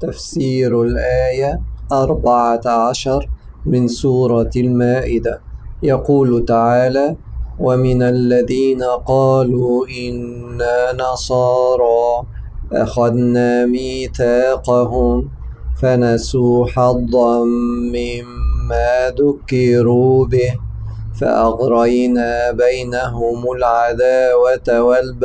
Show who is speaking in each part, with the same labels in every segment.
Speaker 1: تفسير الآية 14 من سورة المائدة. يقول تعالى: ومن الذين قالوا إنا نصارى أخذنا ميثاقهم فنسوا حظا مما ذكروا به فأغرينا بينهم العداوة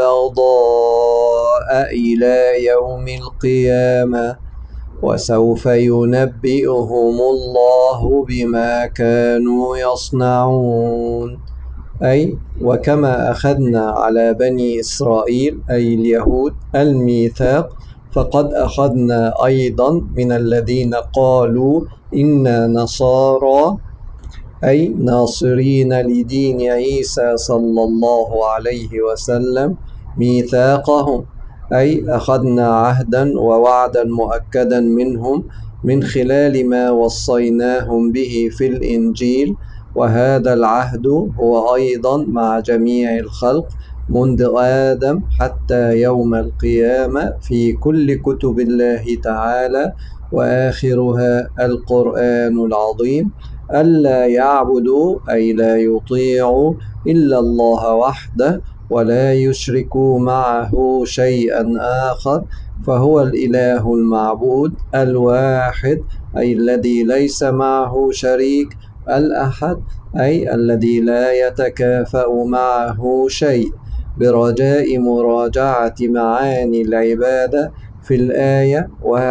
Speaker 1: والبغضاء إلى يوم القيامة وسوف ينبئهم الله بما كانوا يصنعون. أي وكما أخذنا على بني إسرائيل أي اليهود الميثاق، فقد أخذنا أيضا من الذين قالوا إنا نصارى أي ناصرين لدين عيسى صلى الله عليه وسلم ميثاقهم، أي أخذنا عهدا ووعدا مؤكدا منهم من خلال ما وصيناهم به في الإنجيل. وهذا العهد هو أيضا مع جميع الخلق منذ آدم حتى يوم القيامة في كل كتب الله تعالى، وآخرها القرآن العظيم: ألا يعبدوا أي لا يطيعوا إلا الله وحده ولا يشركوا معه شيئا آخر، فهو الإله المعبود الواحد أي الذي ليس معه شريك، الأحد أي الذي لا يتكافأ معه شيء، برجاء مراجعة معاني العبادة في الآية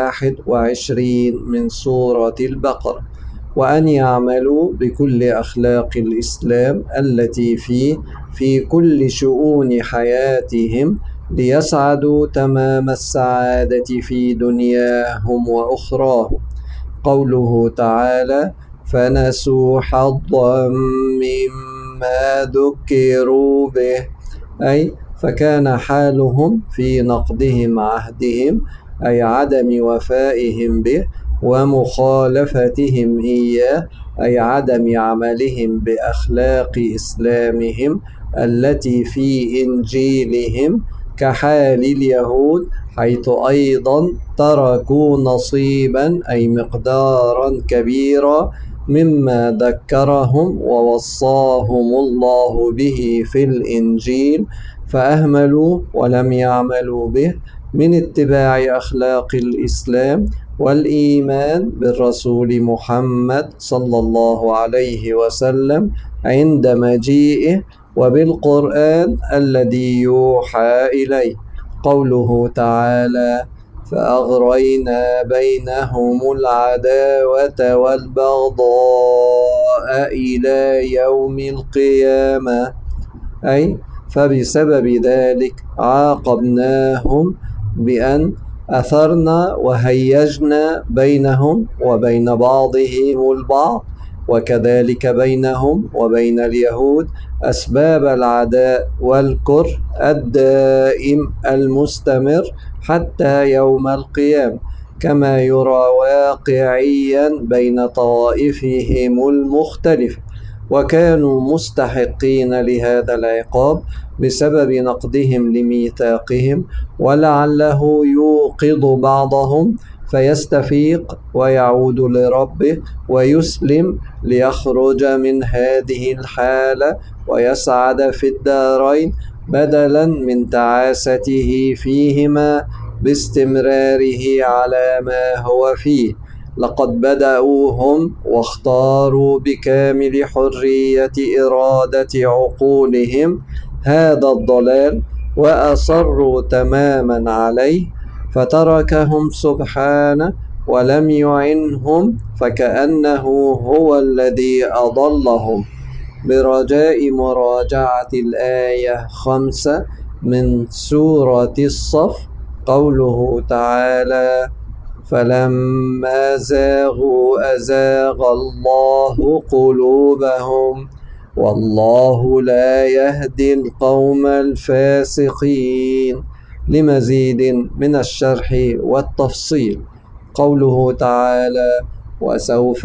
Speaker 1: 21 من سورة البقرة. وأن يعملوا بكل أخلاق الإسلام التي في كل شؤون حياتهم ليسعدوا تمام السعادة في دنياهم وأخراهم. قوله تعالى: فنسوا حظا مما ذكروا به، أي فكان حالهم في نقضهم عهدهم أي عدم وفائهم به ومخالفتهم إياه أي عدم عملهم بأخلاق إسلامهم التي في إنجيلهم، كحال اليهود حيث أيضا تركوا نصيبا أي مقدارا كبيرا مما ذكرهم ووصاهم الله به في الإنجيل فأهملوا ولم يعملوا به من اتباع أخلاق الإسلام والإيمان بالرسول محمد صلى الله عليه وسلم عند مجيئه وبالقرآن الذي يوحى إليه. قوله تعالى: فأغرينا بينهم العداوة والبغضاء إلى يوم القيامة، أي فبسبب ذلك عاقبناهم بأن أثرنا وهيجنا بينهم وبين بعضهم البعض، وكذلك بينهم وبين اليهود أسباب العداء والكره الدائم المستمر حتى يوم القيامة، كما يرى واقعيا بين طوائفهم المختلفة، وكانوا مستحقين لهذا العقاب بسبب نقضهم لميثاقهم، ولعله يوقظ بعضهم فيستفيق ويعود لربه ويسلم ليخرج من هذه الحالة ويسعد في الدارين، بدلا من تعاسته فيهما باستمراره على ما هو فيه. لقد بدأوا هم واختاروا بكامل حرية إرادة عقولهم هذا الضلال وأصروا تماما عليه، فتركهم سبحانه ولم يعنهم، فكأنه هو الذي أضلهم. برجاء مراجعة الآية 5 من سورة الصف. قوله تعالى: فلما زاغوا أزاغ الله قلوبهم والله لا يهدي القوم الفاسقين. لمزيد من الشرح والتفصيل: قوله تعالى: وسوف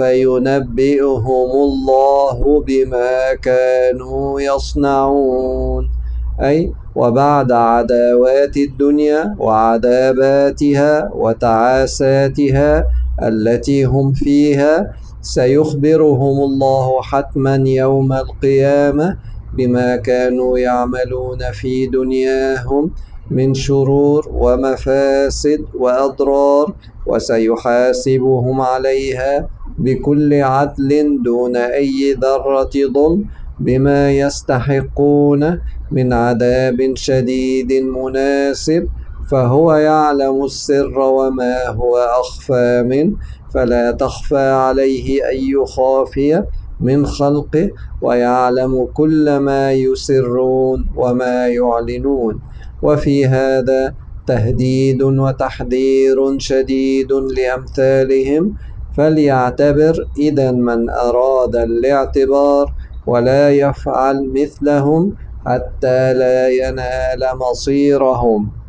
Speaker 1: ينبئهم الله بما كانوا يصنعون، أي وبعد عداوات الدنيا وعذاباتها وتعاساتها التي هم فيها سيخبرهم الله حتما يوم القيامة بما كانوا يعملون في دنياهم من شرور ومفاسد وأضرار، وسيحاسبهم عليها بكل عدل دون أي ذرة ظلم بما يستحقون من عذاب شديد مناسب، فهو يعلم السر وما هو أخفى منه، فلا تخفى عليه أي خافية من خلقه، ويعلم كل ما يسرون وما يعلنون. وفي هذا تهديد وتحذير شديد لأمثالهم، فليعتبر إذا من أراد الاعتبار ولا يفعل مثلهم حتى لا ينال مصيرهم.